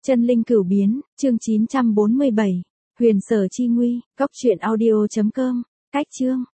Chân linh cửu biến, chương 947. Huyền sở chi nguy, cóc truyện audio.com. Cách chương.